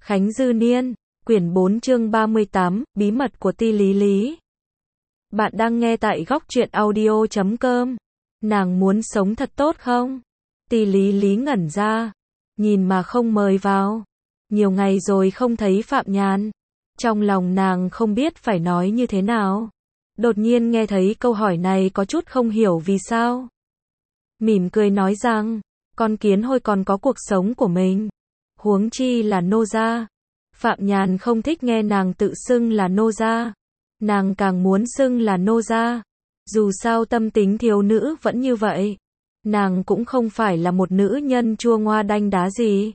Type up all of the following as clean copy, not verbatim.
Khánh Dư Niên, quyển 4 chương 38, bí mật của Ti Lý Lý. Bạn đang nghe tại góc truyện audio.com. Nàng muốn sống thật tốt không? Ti Lý Lý ngẩn ra, nhìn mà không mời vào. Nhiều ngày rồi không thấy Phạm Nhàn. Trong lòng nàng không biết phải nói như thế nào. Đột nhiên nghe thấy câu hỏi này có chút không hiểu vì sao. Mỉm cười nói rằng, con kiến hôi còn có cuộc sống của mình. Huống chi là nô gia. Phạm Nhàn không thích nghe nàng tự xưng là nô gia. Nàng càng muốn xưng là nô gia. Dù sao tâm tính thiếu nữ vẫn như vậy. Nàng cũng không phải là một nữ nhân chua ngoa đanh đá gì.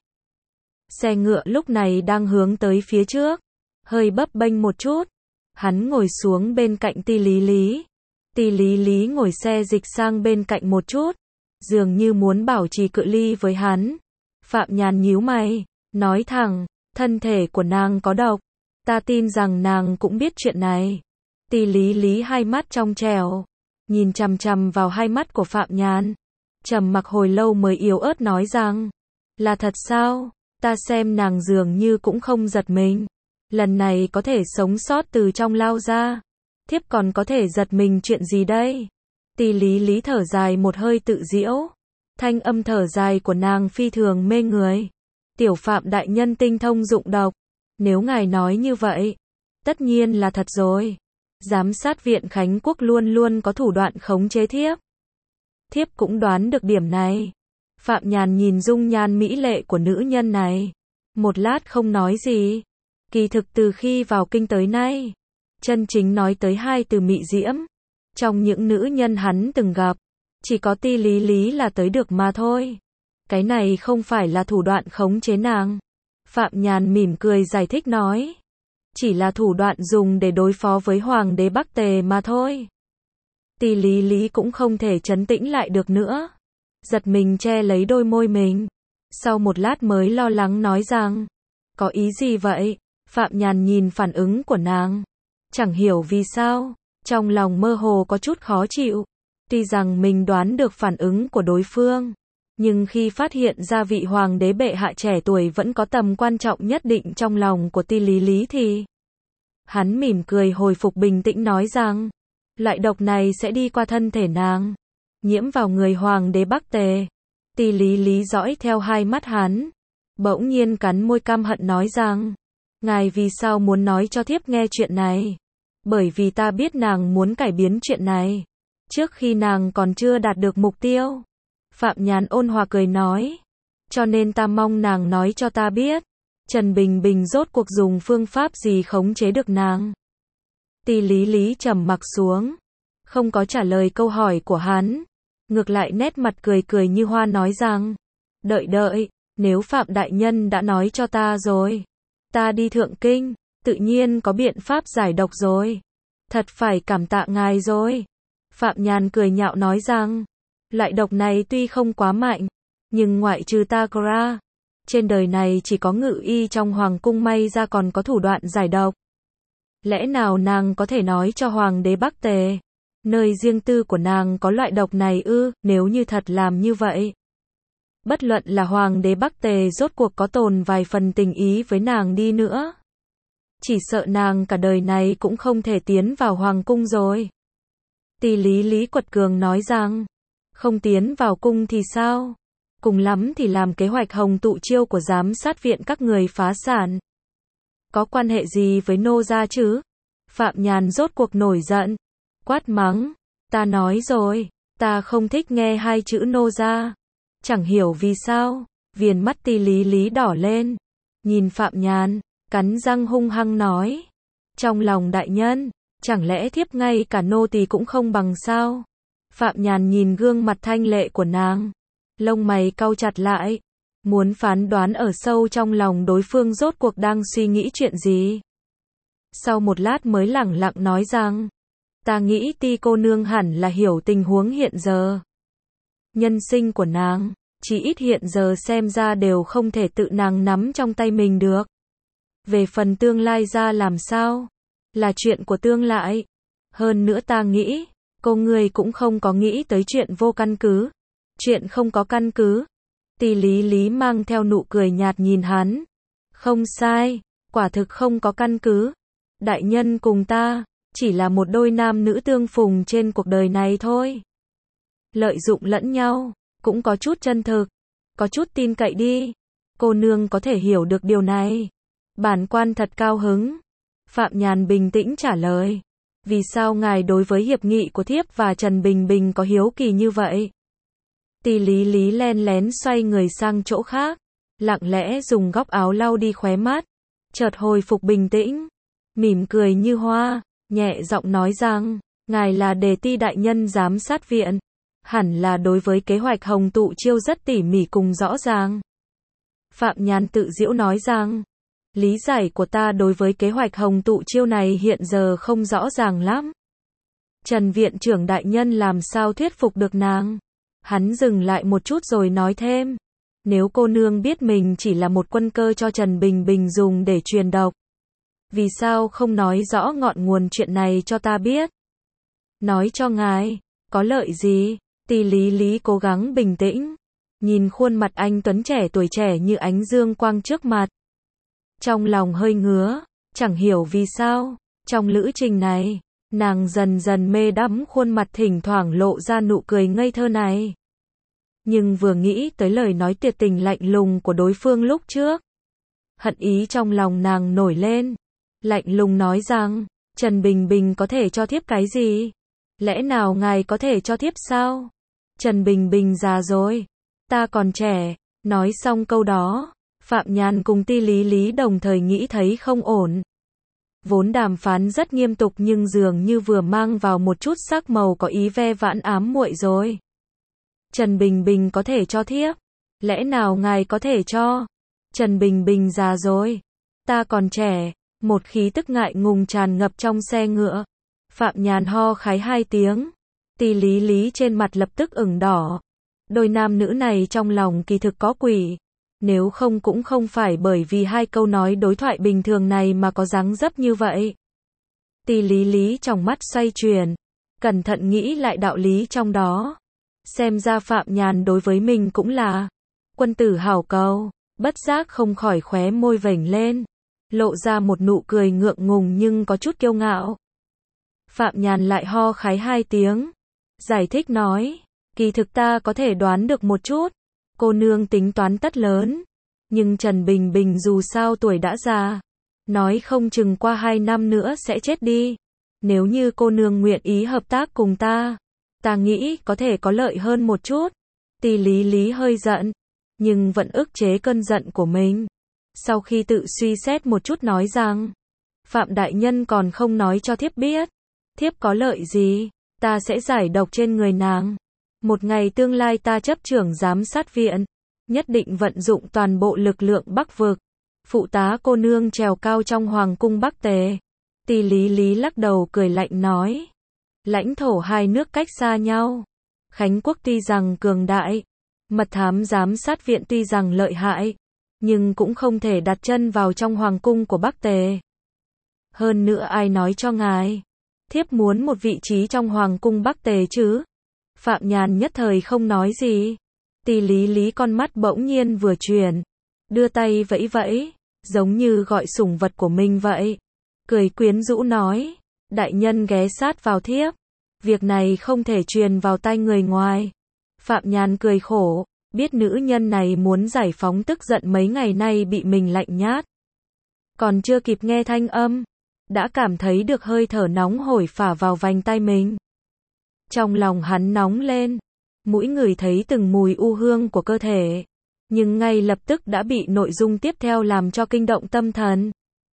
Xe ngựa lúc này đang hướng tới phía trước. Hơi bấp bênh một chút. Hắn ngồi xuống bên cạnh Ti Lý Lý. Ti Lý Lý ngồi xe dịch sang bên cạnh một chút. Dường như muốn bảo trì cự ly với hắn. Phạm Nhàn nhíu mày, nói thẳng, thân thể của nàng có độc. Ta tin rằng nàng cũng biết chuyện này. Ti Lý Lý hai mắt trong trẻo, nhìn chằm chằm vào hai mắt của Phạm Nhàn. Trầm mặc hồi lâu mới yếu ớt nói rằng, là thật sao? Ta xem nàng dường như cũng không giật mình. Lần này có thể sống sót từ trong lao ra. Thiếp còn có thể giật mình chuyện gì đây? Ti Lý Lý thở dài một hơi tự giễu. Thanh âm thở dài của nàng phi thường mê người. Tiểu Phạm đại nhân tinh thông dụng độc. Nếu ngài nói như vậy, tất nhiên là thật rồi. Giám sát viện Khánh Quốc luôn luôn có thủ đoạn khống chế thiếp. Thiếp cũng đoán được điểm này. Phạm Nhàn nhìn dung nhan mỹ lệ của nữ nhân này. Một lát không nói gì. Kỳ thực từ khi vào kinh tới nay, chân chính nói tới hai từ mị diễm. Trong những nữ nhân hắn từng gặp, chỉ có Ti Lý Lý là tới được mà thôi. Cái này không phải là thủ đoạn khống chế nàng. Phạm Nhàn mỉm cười giải thích nói. Chỉ là thủ đoạn dùng để đối phó với Hoàng đế Bắc Tề mà thôi. Ti Lý Lý cũng không thể trấn tĩnh lại được nữa. Giật mình che lấy đôi môi mình. Sau một lát mới lo lắng nói rằng, có ý gì vậy? Phạm Nhàn nhìn phản ứng của nàng. Chẳng hiểu vì sao, trong lòng mơ hồ có chút khó chịu. Tuy rằng mình đoán được phản ứng của đối phương, nhưng khi phát hiện ra vị hoàng đế bệ hạ trẻ tuổi vẫn có tầm quan trọng nhất định trong lòng của Ti Lý Lý thì hắn mỉm cười hồi phục bình tĩnh nói rằng, loại độc này sẽ đi qua thân thể nàng, nhiễm vào người hoàng đế Bắc Tề. Ti Lý Lý dõi theo hai mắt hắn, bỗng nhiên cắn môi căm hận nói rằng, ngài vì sao muốn nói cho thiếp nghe chuyện này? Bởi vì ta biết nàng muốn cải biến chuyện này, trước khi nàng còn chưa đạt được mục tiêu. Phạm Nhàn ôn hòa cười nói, cho nên ta mong nàng nói cho ta biết, Trần Bình Bình rốt cuộc dùng phương pháp gì khống chế được nàng. Ti Lý Lý trầm mặc xuống, không có trả lời câu hỏi của hắn, ngược lại nét mặt cười cười như hoa nói rằng, đợi, nếu Phạm đại nhân đã nói cho ta rồi, ta đi thượng kinh, tự nhiên có biện pháp giải độc rồi. Thật phải cảm tạ ngài rồi. Phạm Nhàn cười nhạo nói rằng, loại độc này tuy không quá mạnh, nhưng ngoại trừ ta ra, trên đời này chỉ có Ngự y trong hoàng cung may ra còn có thủ đoạn giải độc. Lẽ nào nàng có thể nói cho hoàng đế Bắc Tề, nơi riêng tư của nàng có loại độc này ư? Nếu như thật làm như vậy, bất luận là hoàng đế Bắc Tề rốt cuộc có tồn vài phần tình ý với nàng đi nữa, chỉ sợ nàng cả đời này cũng không thể tiến vào hoàng cung rồi. Ti Lý Lý quật cường nói rằng, không tiến vào cung thì sao? Cùng lắm thì làm kế hoạch hồng tụ chiêu của giám sát viện các người phá sản. Có quan hệ gì với nô gia chứ? Phạm Nhàn rốt cuộc nổi giận, quát mắng, ta nói rồi, ta không thích nghe hai chữ nô gia. Chẳng hiểu vì sao, viền mắt Ti Lý Lý đỏ lên, nhìn Phạm Nhàn, cắn răng hung hăng nói, trong lòng đại nhân, chẳng lẽ thiếp ngay cả nô tỳ cũng không bằng sao? Phạm Nhàn nhìn gương mặt thanh lệ của nàng, lông mày cau chặt lại, muốn phán đoán ở sâu trong lòng đối phương rốt cuộc đang suy nghĩ chuyện gì. Sau một lát mới lẳng lặng nói rằng, ta nghĩ Ti cô nương hẳn là hiểu tình huống hiện giờ. Nhân sinh của nàng, chỉ ít hiện giờ xem ra đều không thể tự nàng nắm trong tay mình được. Về phần tương lai ra làm sao? Là chuyện của tương lai. Hơn nữa ta nghĩ, cô ngươi cũng không có nghĩ tới chuyện vô căn cứ. Chuyện không có căn cứ. Ti Lý Lý mang theo nụ cười nhạt nhìn hắn. Không sai, quả thực không có căn cứ. Đại nhân cùng ta, chỉ là một đôi nam nữ tương phùng trên cuộc đời này thôi. Lợi dụng lẫn nhau, cũng có chút chân thực, có chút tin cậy đi. Cô nương có thể hiểu được điều này. Bản quan thật cao hứng. Phạm Nhàn bình tĩnh trả lời. Vì sao ngài đối với hiệp nghị của thiếp và Trần Bình Bình có hiếu kỳ như vậy? Tỷ Lý Lý len lén xoay người sang chỗ khác, lặng lẽ dùng góc áo lau đi khóe mắt, chợt hồi phục bình tĩnh, mỉm cười như hoa, nhẹ giọng nói rằng, ngài là Đề Ti đại nhân giám sát viện, hẳn là đối với kế hoạch Hồng Tụ Chiêu rất tỉ mỉ cùng rõ ràng. Phạm Nhàn tự giễu nói rằng, lý giải của ta đối với kế hoạch Hồng Tụ Chiêu này hiện giờ không rõ ràng lắm. Trần viện trưởng đại nhân làm sao thuyết phục được nàng? Hắn dừng lại một chút rồi nói thêm, nếu cô nương biết mình chỉ là một quân cơ cho Trần Bình Bình dùng để truyền độc, vì sao không nói rõ ngọn nguồn chuyện này cho ta biết? Nói cho ngài, có lợi gì? Tỷ Lý Lý cố gắng bình tĩnh, nhìn khuôn mặt anh tuấn trẻ tuổi trẻ như ánh dương quang trước mặt. Trong lòng hơi ngứa, chẳng hiểu vì sao, trong lữ trình này, nàng dần dần mê đắm khuôn mặt thỉnh thoảng lộ ra nụ cười ngây thơ này. Nhưng vừa nghĩ tới lời nói tuyệt tình lạnh lùng của đối phương lúc trước, hận ý trong lòng nàng nổi lên, lạnh lùng nói rằng, Trần Bình Bình có thể cho thiếp cái gì? Lẽ nào ngài có thể cho thiếp sao? Trần Bình Bình già rồi, ta còn trẻ. Nói xong câu đó, Phạm Nhàn cùng Ti Lý Lý đồng thời nghĩ thấy không ổn. Vốn đàm phán rất nghiêm túc nhưng dường như vừa mang vào một chút sắc màu có ý ve vãn ám muội rồi. Trần Bình Bình có thể cho thiếp. Lẽ nào ngài có thể cho? Trần Bình Bình già rồi, ta còn trẻ. Một khí tức ngại ngùng tràn ngập trong xe ngựa. Phạm Nhàn ho khái 2 tiếng. Ti Lý Lý trên mặt lập tức ửng đỏ. Đôi nam nữ này trong lòng kỳ thực có quỷ. Nếu không cũng không phải bởi vì 2 câu nói đối thoại bình thường này mà có dáng dấp như vậy. Ti Lý Lý trong mắt xoay chuyển, cẩn thận nghĩ lại đạo lý trong đó. Xem ra Phạm Nhàn đối với mình cũng là quân tử hảo cầu, bất giác không khỏi khóe môi vểnh lên, lộ ra một nụ cười ngượng ngùng nhưng có chút kiêu ngạo. Phạm Nhàn lại ho khái 2 tiếng, giải thích nói, kỳ thực ta có thể đoán được một chút, cô nương tính toán tất lớn, nhưng Trần Bình Bình dù sao tuổi đã già, nói không chừng qua 2 năm nữa sẽ chết đi. Nếu như cô nương nguyện ý hợp tác cùng ta nghĩ có thể có lợi hơn một chút. Ti Lý Lý hơi giận, nhưng vẫn ức chế cơn giận của mình. Sau khi tự suy xét một chút nói rằng, Phạm đại nhân còn không nói cho thiếp biết, thiếp có lợi gì, ta sẽ giải độc trên người nàng. Một ngày tương lai ta chấp trưởng giám sát viện, nhất định vận dụng toàn bộ lực lượng Bắc vực, phụ tá cô nương trèo cao trong hoàng cung Bắc Tề. Ti Lý Lý lắc đầu cười lạnh nói, lãnh thổ 2 nước cách xa nhau, Khánh quốc tuy rằng cường đại, mật thám giám sát viện tuy rằng lợi hại, nhưng cũng không thể đặt chân vào trong hoàng cung của Bắc Tề. Hơn nữa ai nói cho ngài, thiếp muốn một vị trí trong hoàng cung Bắc Tề chứ? Phạm Nhàn nhất thời không nói gì. Ti Lý Lý con mắt bỗng nhiên vừa chuyển, đưa tay vẫy vẫy, giống như gọi sủng vật của mình vậy. Cười quyến rũ nói, đại nhân ghé sát vào thiếp, việc này không thể truyền vào tai người ngoài. Phạm Nhàn cười khổ, biết nữ nhân này muốn giải phóng tức giận mấy ngày nay bị mình lạnh nhát. Còn chưa kịp nghe thanh âm, đã cảm thấy được hơi thở nóng hổi phả vào vành tai mình. Trong lòng hắn nóng lên, mũi ngửi thấy từng mùi u hương của cơ thể, nhưng ngay lập tức đã bị nội dung tiếp theo làm cho kinh động tâm thần.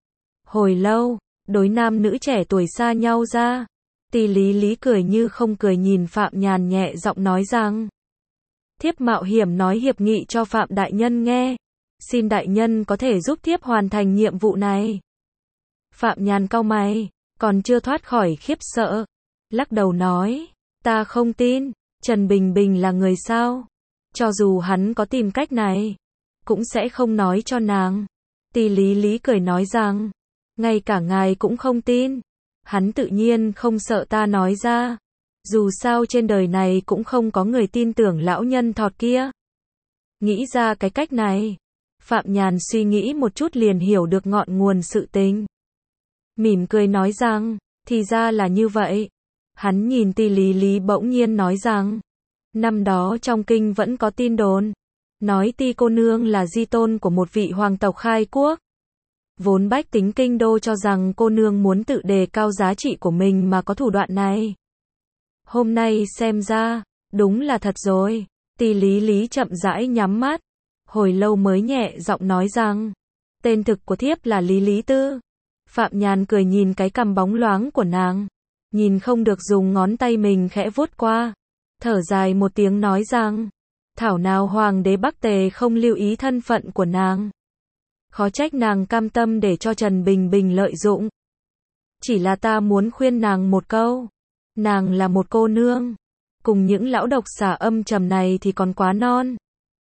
Hồi lâu, đối nam nữ trẻ tuổi xa nhau ra, Ti Lý Lý cười như không cười nhìn Phạm Nhàn nhẹ giọng nói rằng, thiếp mạo hiểm nói hiệp nghị cho Phạm đại nhân nghe, xin đại nhân có thể giúp thiếp hoàn thành nhiệm vụ này. Phạm Nhàn cau mày, còn chưa thoát khỏi khiếp sợ, lắc đầu nói, ta không tin, Trần Bình Bình là người sao? Cho dù hắn có tìm cách này, cũng sẽ không nói cho nàng. Ti Lý Lý cười nói rằng, ngay cả ngài cũng không tin, hắn tự nhiên không sợ ta nói ra. Dù sao trên đời này cũng không có người tin tưởng lão nhân thọt kia. Nghĩ ra cái cách này, Phạm Nhàn suy nghĩ một chút liền hiểu được ngọn nguồn sự tình. Mỉm cười nói rằng, thì ra là như vậy. Hắn nhìn Ti Lý Lý bỗng nhiên nói rằng, năm đó trong kinh vẫn có tin đồn, nói Ti cô nương là di tôn của một vị hoàng tộc khai quốc. Vốn bách tính kinh đô cho rằng cô nương muốn tự đề cao giá trị của mình mà có thủ đoạn này. Hôm nay xem ra, đúng là thật rồi. Ti Lý Lý chậm rãi nhắm mắt, hồi lâu mới nhẹ giọng nói rằng, tên thực của thiếp là Lý Lý Tư. Phạm Nhàn cười nhìn cái cằm bóng loáng của nàng, nhìn không được dùng ngón tay mình khẽ vuốt qua, thở dài một tiếng nói rằng, thảo nào hoàng đế Bắc Tề không lưu ý thân phận của nàng. Khó trách nàng cam tâm để cho Trần Bình Bình lợi dụng. Chỉ là ta muốn khuyên nàng một câu, nàng là một cô nương, cùng những lão độc xà âm trầm này thì còn quá non.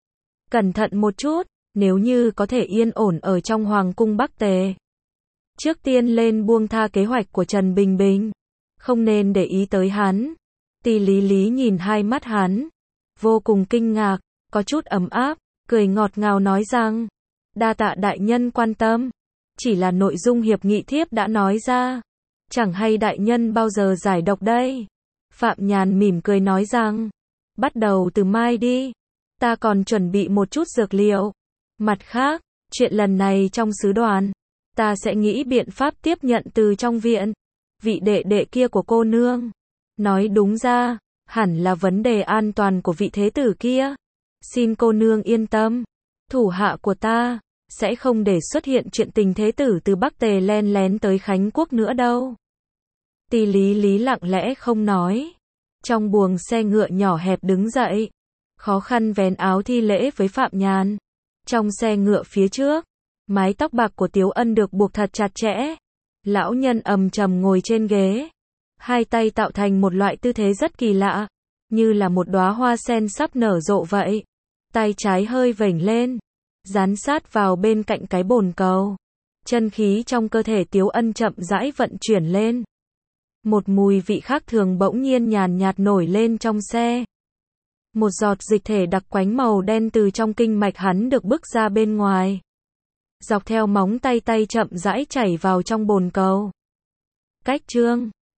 Cẩn thận một chút, nếu như có thể yên ổn ở trong hoàng cung Bắc Tề. Trước tiên lên buông tha kế hoạch của Trần Bình Bình, không nên để ý tới hắn. Ti Lý Lý nhìn hai mắt hắn, vô cùng kinh ngạc, có chút ấm áp, cười ngọt ngào nói rằng, đa tạ đại nhân quan tâm, chỉ là nội dung hiệp nghị thiếp đã nói ra, chẳng hay đại nhân bao giờ giải độc đây. Phạm Nhàn mỉm cười nói rằng, bắt đầu từ mai đi, ta còn chuẩn bị một chút dược liệu. Mặt khác, chuyện lần này trong sứ đoàn, ta sẽ nghĩ biện pháp tiếp nhận từ trong viện, vị đệ đệ kia của cô nương. Nói đúng ra, hẳn là vấn đề an toàn của vị thế tử kia. Xin cô nương yên tâm, thủ hạ của ta sẽ không để xuất hiện chuyện tình thế tử từ Bắc Tề len lén tới Khánh Quốc nữa đâu. Ti Lý Lý lặng lẽ không nói, trong buồng xe ngựa nhỏ hẹp đứng dậy, khó khăn vén áo thi lễ với Phạm Nhàn. Trong xe ngựa phía trước, mái tóc bạc của Tiếu Ân được buộc thật chặt chẽ. Lão nhân ầm trầm ngồi trên ghế, hai tay tạo thành một loại tư thế rất kỳ lạ, như là một đóa hoa sen sắp nở rộ vậy. Tay trái hơi vểnh lên, dán sát vào bên cạnh cái bồn cầu. Chân khí trong cơ thể Tiếu Ân chậm rãi vận chuyển lên. Một mùi vị khác thường bỗng nhiên nhàn nhạt nổi lên trong xe. Một giọt dịch thể đặc quánh màu đen từ trong kinh mạch hắn được bức ra bên ngoài, dọc theo móng tay chậm rãi chảy vào trong bồn cầu. Cách chương